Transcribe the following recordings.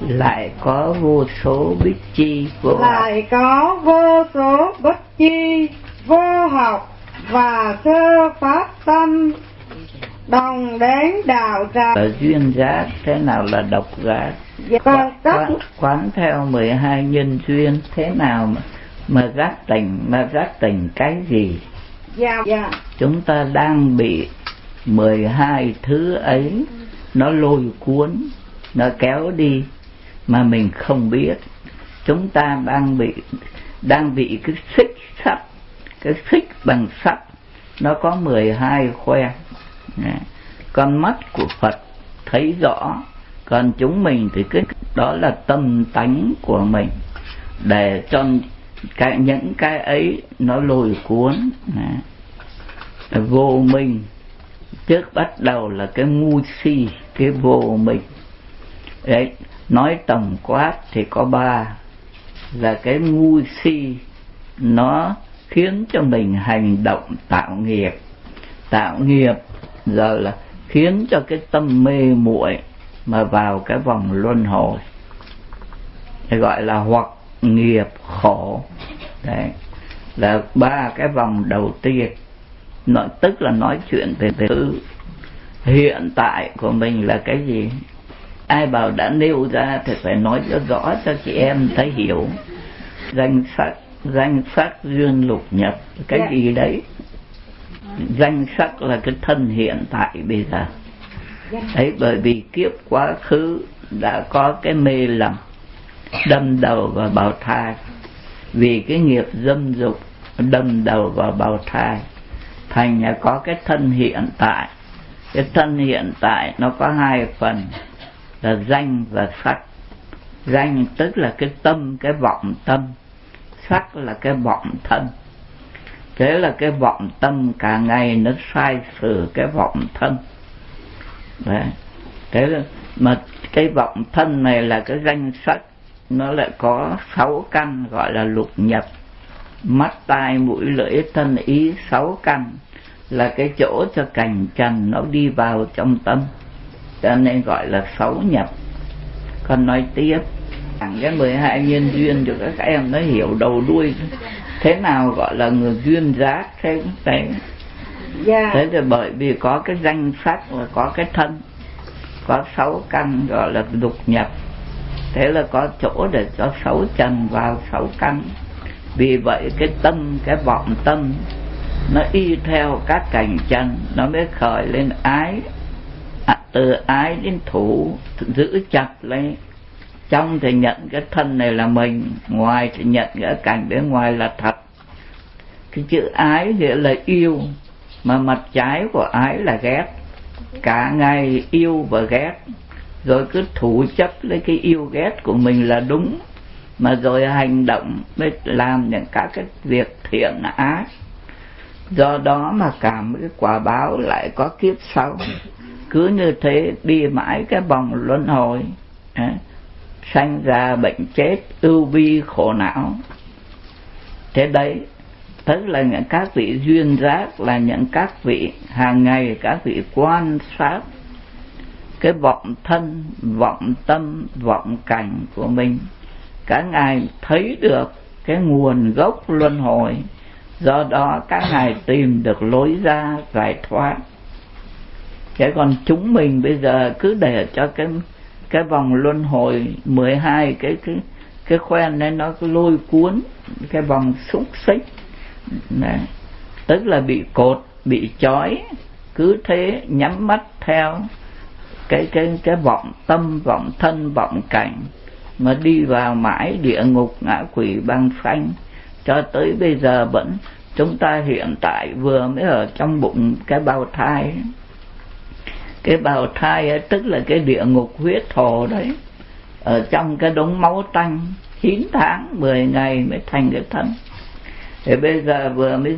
lại có vô số bích chi vô lại học. Có vô số bích chi vô học và sơ phát tâm đồng đến đạo tràng. Là duyên giác, thế nào là độc giác? Quán theo 12 nhân duyên, thế nào mà giác tỉnh cái gì? Dạ. Chúng ta đang bị 12 thứ ấy nó lôi cuốn, nó kéo đi mà mình không biết. Chúng ta đang bị cái xích sắt, cái xích bằng sắt, nó có 12 khoen. Con mắt của Phật thấy rõ, còn chúng mình thì đó là tâm tánh của mình, để cho những cái ấy nó lôi cuốn. Vô minh trước bắt đầu là cái ngu si, cái vô minh đấy. Nói tổng quát thì có 3, là cái ngu si, nó khiến cho mình hành động tạo nghiệp giờ là khiến cho cái tâm mê muội mà vào cái vòng luân hồi, gọi là hoặc nghiệp khổ. Đấy là 3 cái vòng đầu tiên. Tức là nói chuyện về thứ hiện tại của mình là cái gì. Ai bảo đã nêu ra thì phải nói cho rõ cho chị em thấy hiểu. Danh sắc duyên lục nhập, cái gì đấy? Danh sắc là cái thân hiện tại bây giờ đấy. Bởi vì kiếp quá khứ đã có cái mê lầm, đâm đầu vào bào thai, vì cái nghiệp dâm dục đâm đầu vào bào thai, thành là có cái thân hiện tại. Cái thân hiện tại nó có 2 phần là danh và sắc. Danh tức là cái tâm, cái vọng tâm. Sắc là cái vọng thân. Thế là cái vọng tâm cả ngày nó sai sử cái vọng thân. Đấy. Thế là, mà cái vọng thân này là cái danh sắc, nó lại có 6 căn gọi là lục nhập. Mắt, tai, mũi, lưỡi, thân, ý, 6 căn là cái chỗ cho cảnh trần nó đi vào trong tâm, cho nên gọi là 6 nhập. Còn nói tiếp cái 12 nhân duyên cho các em nó hiểu đầu đuôi thế nào gọi là người duyên giác. Thế thế thì bởi vì có cái danh sắc và có cái thân, có 6 căn gọi là lục nhập. Thế là có chỗ để cho 6 trần vào 6 căn. Vì vậy cái tâm, cái vọng tâm nó y theo các cảnh trần, nó mới khởi lên ái. Từ ái đến thủ, giữ chặt lấy. Trong thì nhận cái thân này là mình, ngoài thì nhận cái cảnh bên ngoài là thật. Cái chữ ái nghĩa là yêu, mà mặt trái của ái là ghét. Cả ngày yêu và ghét, rồi cứ thủ chấp lấy cái yêu ghét của mình là đúng, mà rồi hành động mới làm những các cái việc thiện ác. Do đó mà cảm cái quả báo lại có kiếp sau. Cứ như thế đi mãi cái vòng luân hồi, sanh ra bệnh chết, ưu bi khổ não. Thế đấy, tức là những các vị duyên giác, là những các vị hàng ngày các vị quan sát cái vọng thân, vọng tâm, vọng cảnh của mình. Các ngài thấy được cái nguồn gốc luân hồi, do đó các ngài tìm được lối ra giải thoát. Thế còn chúng mình bây giờ cứ để cho cái vòng luân hồi 12 cái khoen này nó cứ lôi cuốn, cái vòng xúc xích này, tức là bị cột, bị trói, cứ thế nhắm mắt theo cái vọng tâm, vọng thân, vọng cảnh mà đi vào mãi địa ngục, ngã quỷ, băng phanh. Cho tới bây giờ vẫn chúng ta hiện tại vừa mới ở trong bụng cái bào thai. Cái bào thai ấy, tức là cái địa ngục huyết thổ đấy, ở trong cái đống máu tanh 9 tháng 10 ngày mới thành cái thân. Thì bây giờ vừa mới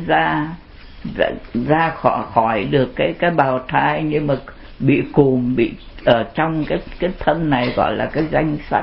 ra khỏi được cái bào thai, nhưng mà bị cùm, bị ở trong cái thân này gọi là cái danh sắc.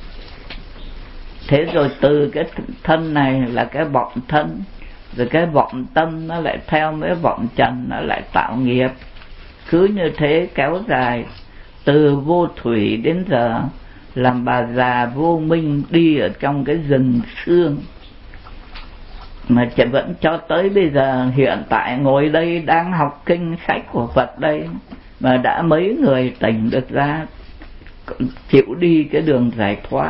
Thế rồi từ cái thân này là cái vọng thân, rồi cái vọng tâm nó lại theo mấy vọng trần, nó lại tạo nghiệp. Cứ như thế kéo dài từ vô thủy đến giờ, làm bà già vô minh đi ở trong cái rừng sương, mà chị vẫn cho tới bây giờ hiện tại ngồi đây đang học kinh sách của Phật đây mà đã mấy người tỉnh được ra, chịu đi cái đường giải thoát.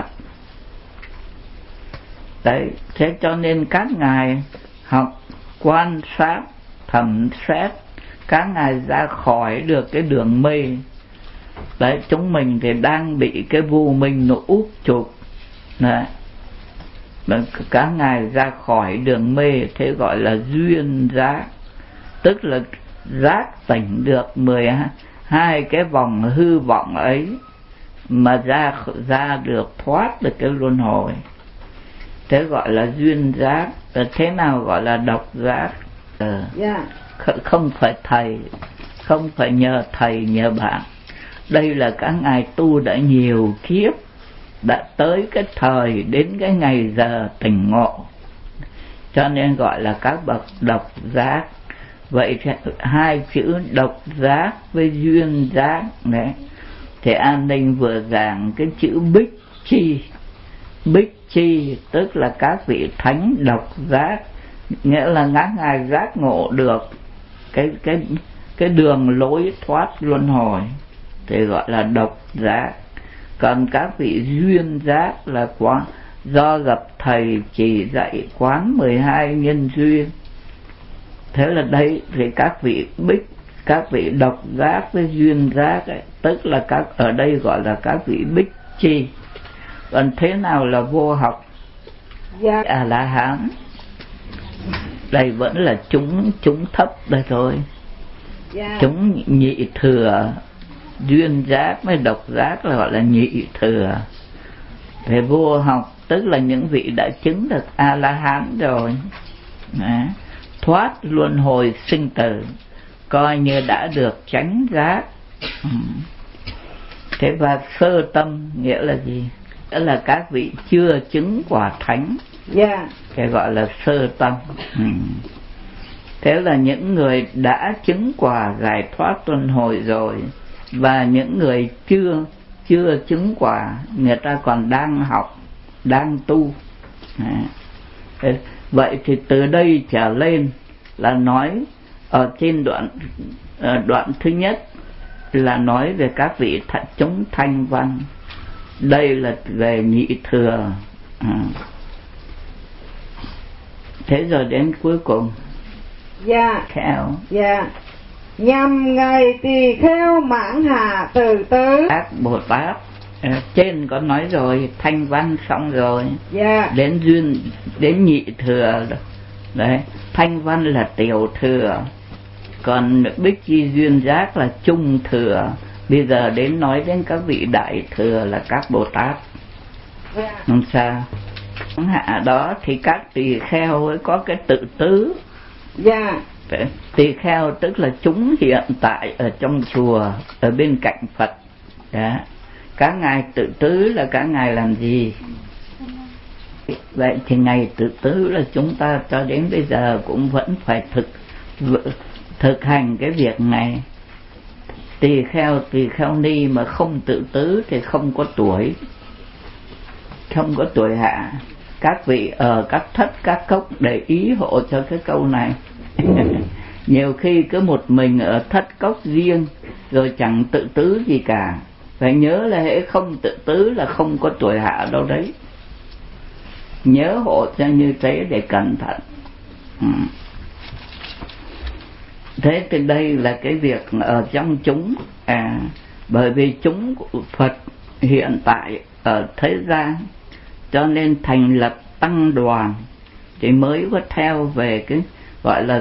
Đấy, thế cho nên các ngài học quan sát thẩm xét, các ngài ra khỏi được cái đường mê. Đấy, chúng mình thì đang bị cái vô minh nó úp chụp. Đấy, các ngài ra khỏi đường mê, thế gọi là duyên giác, tức là giác tỉnh được 12 cái vòng hư vọng ấy mà ra được thoát được cái luân hồi, thế gọi là duyên giác. Thế nào gọi là độc giác? Không phải thầy, không phải nhờ thầy nhờ bạn, đây là các ngài tu đã nhiều kiếp, đã tới cái thời đến cái ngày giờ tỉnh ngộ, cho nên gọi là các bậc độc giác. Vậy thì hai chữ độc giác với duyên giác đấy, thì An Ninh vừa giảng cái chữ bích chi. Bích chi tức là các vị thánh độc giác, nghĩa là các ngài giác ngộ được cái đường lối thoát luân hồi, thì gọi là độc giác. Còn các vị duyên giác là do gặp thầy chỉ dạy quán 12 nhân duyên. Thế là đây thì các vị bích, các vị độc giác với duyên giác ấy, tức là ở đây gọi là các vị bích chi. Còn thế nào là vô học? A-la-hán đây vẫn là chúng thấp đây thôi. Chúng nhị thừa, duyên giác với độc giác là gọi là nhị thừa. Về vô học tức là những vị đã chứng được A-la-hán rồi. Đó, thoát luân hồi sinh tử, coi như đã được chánh giác. Thế và sơ tâm nghĩa là gì? Đó là các vị chưa chứng quả thánh, cái gọi là sơ tâm. Thế là những người đã chứng quả giải thoát luân hồi rồi, và những người chưa chứng quả, người ta còn đang học, đang tu. Vậy thì từ đây trở lên là nói ở trên đoạn thứ nhất là nói về các vị chúng thanh văn, đây là về nhị thừa. Thế rồi đến cuối cùng kheo. Nhằm ngày tỳ kheo mãn hạ từ tứ. Các Bồ Tát trên có nói rồi, thanh văn xong rồi, đến duyên, đến nhị thừa đấy. Thanh văn là tiểu thừa, còn bích chi duyên giác là trung thừa. Bây giờ đến nói đến các vị đại thừa là các Bồ Tát. Làm sao? Hạ đó thì các tỳ kheo ấy có cái tự tứ. Tỳ kheo tức là chúng hiện tại ở trong chùa, ở bên cạnh Phật. Đó. Các ngài tự tứ là các ngài làm gì? Vậy thì ngày tự tứ là chúng ta cho đến bây giờ cũng vẫn phải thực hành cái việc này. Tỳ kheo ni mà không tự tứ thì không có tuổi, không có tuổi hạ. Các vị ở các thất các cốc để ý hộ cho cái câu này. Nhiều khi cứ một mình ở thất cốc riêng rồi chẳng tự tứ gì cả. Phải nhớ là hễ không tự tứ là không có tuổi hạ đâu đấy. Nhớ hộ cho như thế để cẩn thận. Thế thì đây là cái việc ở trong chúng. Bởi vì chúng của Phật hiện tại ở thế gian, cho nên thành lập tăng đoàn thì mới có theo về cái gọi là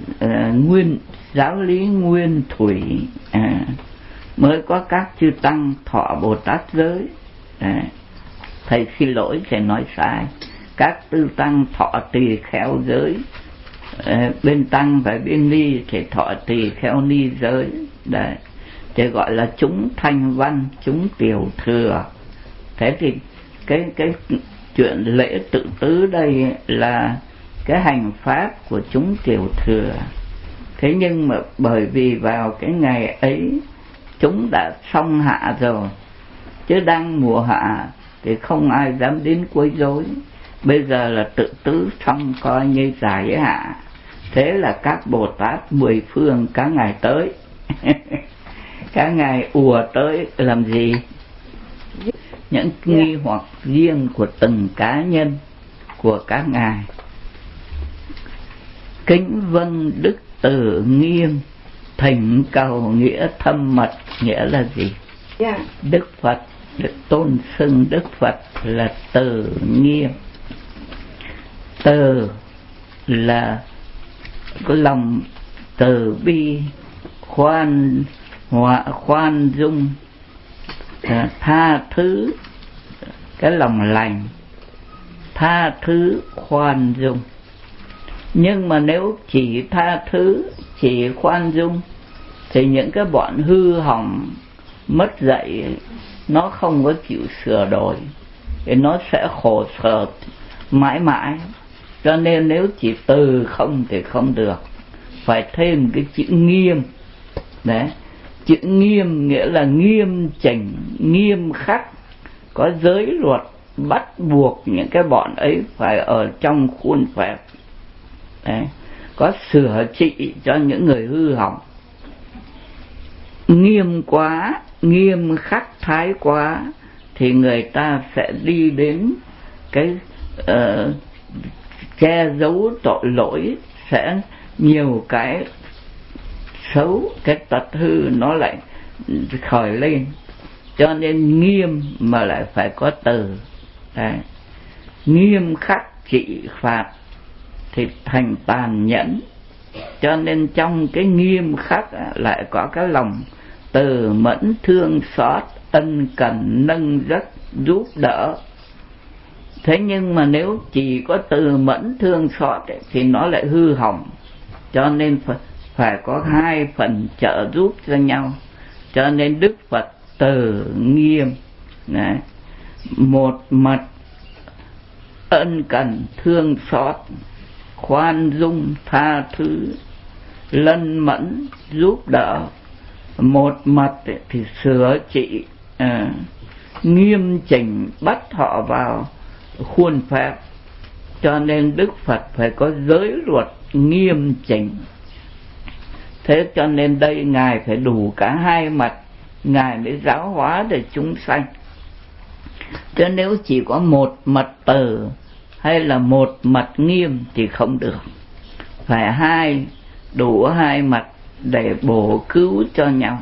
giáo lý nguyên thủy. Mới có các chư tăng thọ Bồ Tát giới. Thầy xin lỗi thầy nói sai, các tư tăng thọ tỳ kheo giới, bên tăng và bên ni thì thọ tỳ kheo ni giới. Đấy, thì gọi là chúng thanh văn, chúng tiểu thừa. Thế thì cái chuyện lễ tự tứ đây là cái hành pháp của chúng tiểu thừa. Thế nhưng mà bởi vì vào cái ngày ấy chúng đã xong hạ rồi, chứ đang mùa hạ thì không ai dám đến quấy rối. Bây giờ là tự tứ xong coi như giải hạ. Thế là các Bồ Tát mười phương các ngài tới các ngài ùa tới làm gì? Những nghi hoặc riêng của từng cá nhân của các ngài. Kính vâng đức Từ Nghiêm, thỉnh cầu nghĩa thâm mật. Nghĩa là gì? Đức Phật được tôn xưng Đức Phật là Từ Nghiêm. Từ là có lòng từ bi, khoan dung, tha thứ, cái lòng lành, tha thứ khoan dung. Nhưng mà nếu chỉ tha thứ, chỉ khoan dung thì những cái bọn hư hỏng mất dạy nó không có chịu sửa đổi thì nó sẽ khổ sở mãi mãi. Cho nên nếu chỉ từ không thì không được, phải thêm cái chữ nghiêm. Đấy, chữ nghiêm nghĩa là nghiêm chỉnh, nghiêm khắc, có giới luật bắt buộc những cái bọn ấy phải ở trong khuôn phép. Đấy, có sửa trị cho những người hư hỏng. Nghiêm quá, nghiêm khắc thái quá thì người ta sẽ đi đến cái che giấu tội lỗi, sẽ nhiều cái xấu, cái tật hư nó lại khởi lên. Cho nên nghiêm mà lại phải có từ. Đấy, nghiêm khắc trị phạt thì thành tàn nhẫn. Cho nên trong cái nghiêm khắc lại có cái lòng từ mẫn thương xót, ân cần nâng dắt giúp đỡ. Thế nhưng mà nếu chỉ có từ mẫn thương xót thì nó lại hư hỏng. Cho nên phải có hai phần trợ giúp cho nhau. Cho nên Đức Phật Từ Nghiêm. Đấy, một mặt ân cần thương xót, khoan dung tha thứ, lân mẫn giúp đỡ. Một mặt thì sửa trị, nghiêm chỉnh, bắt họ vào khuôn phép. Cho nên Đức Phật phải có giới luật nghiêm chỉnh. Thế cho nên đây Ngài phải đủ cả hai mặt, Ngài mới giáo hóa để chúng sanh. Chứ nếu chỉ có một mặt từ hay là một mặt nghiêm thì không được. Phải đủ hai mặt để bổ cứu cho nhau.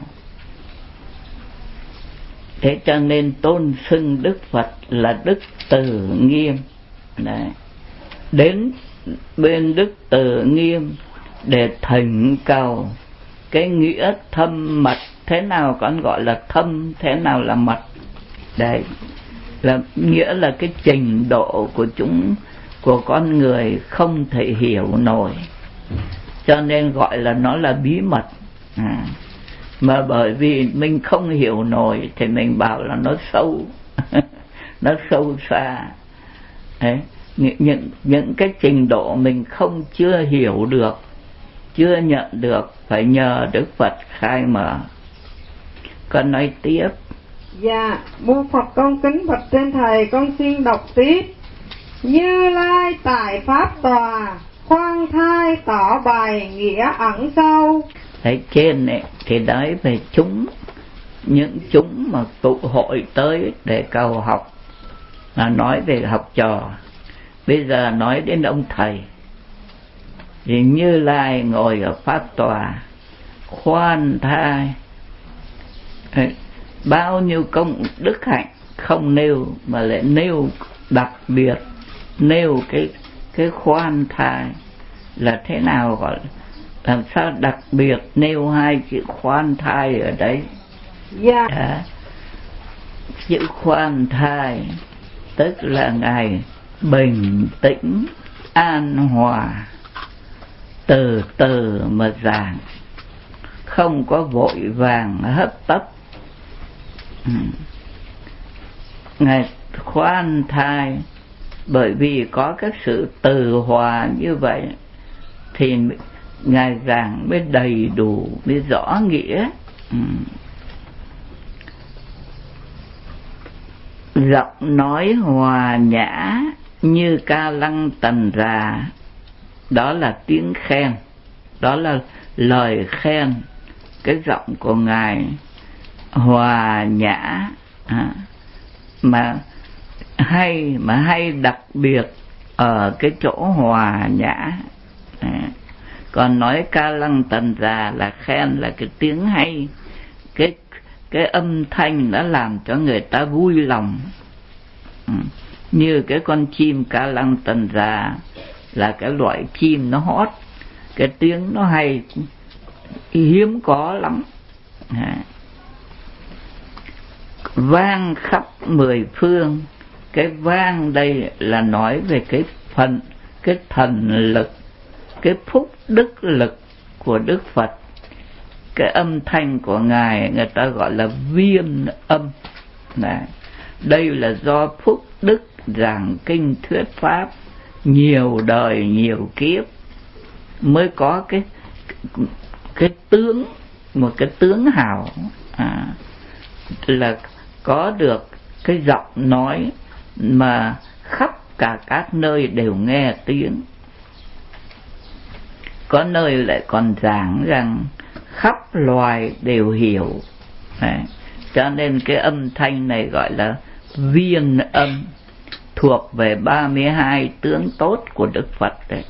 Thế cho nên tôn xưng Đức Phật là Đức Từ Nghiêm. Đấy, đến bên Đức Từ Nghiêm để thỉnh cầu cái nghĩa thâm mật. Thế nào con gọi là thâm, thế nào là mật? Đấy, là nghĩa là cái trình độ của con người không thể hiểu nổi, cho nên gọi là nó là bí mật. Mà bởi vì mình không hiểu nổi thì mình bảo là nó sâu nó sâu xa. Đấy, những cái trình độ mình chưa hiểu được, chưa nhận được, phải nhờ Đức Phật khai mở. Con nói tiếp. Dạ, mô Phật con kính bạch trên thầy, con xin đọc tiếp. Như Lai tại pháp tòa, khoan thai tỏ bày nghĩa ẩn sâu. Đấy, trên này thì nói về những chúng mà tụ hội tới để cầu học, là nói về học trò. Bây giờ nói đến ông thầy thì Như Lai ngồi ở pháp tòa, khoan thai, bao nhiêu công đức hạnh không nêu mà lại nêu đặc biệt, nêu cái khoan thai là thế nào, gọi làm sao đặc biệt nêu hai chữ khoan thai ở đấy. Chữ khoan thai tức là Ngài bình tĩnh an hòa, từ từ mà giảng, không có vội vàng hấp tấp. Ngài khoan thai bởi vì có cái sự từ hòa như vậy thì Ngài giảng mới đầy đủ, mới rõ nghĩa. Giọng nói hòa nhã như ca lăng tần rà, đó là tiếng khen, đó là lời khen. Cái giọng của Ngài hòa nhã mà hay đặc biệt ở cái chỗ hòa nhã. Còn nói ca lăng tần rà là khen là cái tiếng hay, cái âm thanh đã làm cho người ta vui lòng. Như cái con chim ca lăng tần rà là cái loại chim nó hót, cái tiếng nó hay, hiếm có lắm. Vang khắp mười phương. Cái vang đây là nói về cái thần lực, cái phúc đức lực của Đức Phật. Cái âm thanh của Ngài người ta gọi là viên âm. Đây là do phúc đức giảng kinh thuyết pháp nhiều đời nhiều kiếp mới có cái tướng, một cái tướng hào, là có được cái giọng nói mà khắp cả các nơi đều nghe tiếng. Có nơi lại còn giảng rằng khắp loài đều hiểu. Cho nên cái âm thanh này gọi là viên âm, thuộc về 32 tướng tốt của Đức Phật đấy.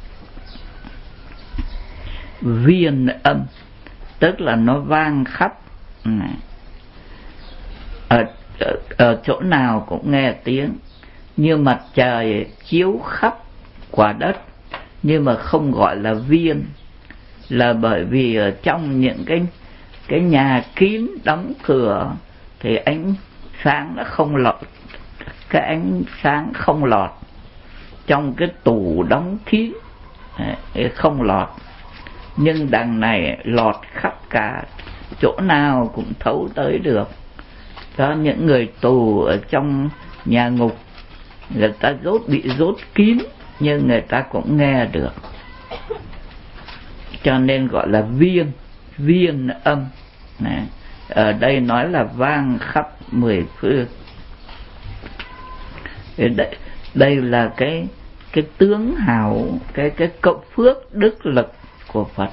Viên âm tức là nó vang khắp, ở chỗ nào cũng nghe tiếng, như mặt trời chiếu khắp quả đất, nhưng mà không gọi là viên, là bởi vì ở trong những cái nhà kín đóng cửa thì ánh sáng nó không lọt, cái ánh sáng không lọt. Trong cái tủ đóng kín không lọt, nhưng đằng này lọt khắp cả, chỗ nào cũng thấu tới được. Có những người tù ở trong nhà ngục, người ta bị dốt kín nhưng người ta cũng nghe được, cho nên gọi là viên âm. Ở đây nói là vang khắp mười phương. Đây là cái tướng hào, cái cộng phước đức lực của Phật.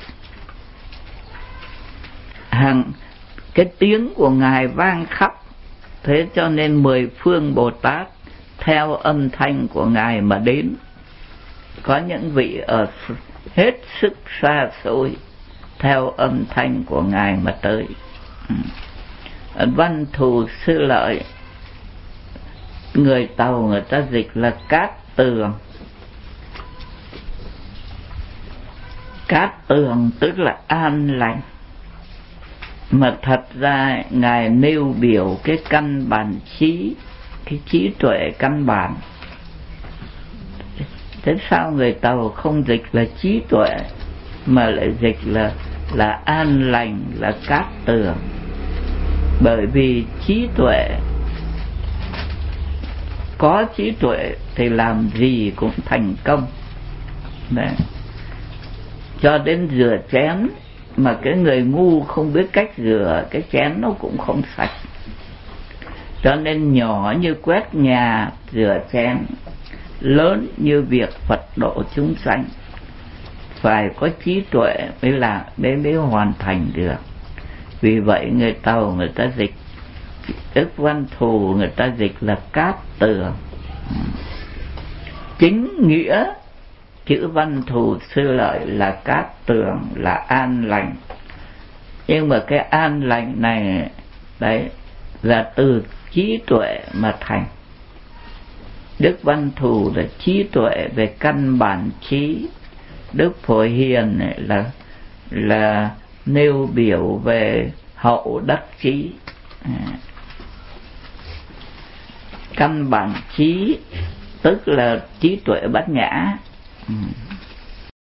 Cái tiếng của Ngài vang khắp, thế cho nên 10 phương Bồ Tát theo âm thanh của Ngài mà đến. Có những vị ở hết sức xa xôi theo âm thanh của Ngài mà tới. Văn Thù Sư Lợi, người Tàu người ta dịch là cát tường. Cát tường tức là an lành, mà thật ra Ngài nêu biểu cái căn bản trí, cái trí tuệ căn bản. Thế sao người Tàu không dịch là trí tuệ mà lại dịch là an lành, là cát tường? Bởi vì trí tuệ, có trí tuệ thì làm gì cũng thành công. Đấy. Cho đến rửa chén mà cái người ngu không biết cách rửa, cái chén nó cũng không sạch. Cho nên nhỏ như quét nhà rửa chén, lớn như việc Phật độ chúng sanh, phải có trí tuệ mới hoàn thành được. Vì vậy người Tàu người ta dịch, Đức Văn Thù người ta dịch là cát tường. Chính nghĩa chữ Văn Thù Sư Lợi là cát tường, là an lành. Nhưng mà cái an lành này đấy là từ trí tuệ mà thành. Đức Văn Thù là trí tuệ về căn bản trí. Đức Phổ Hiền này là nêu biểu về hậu đắc trí. Căn bản trí tức là trí tuệ bát nhã.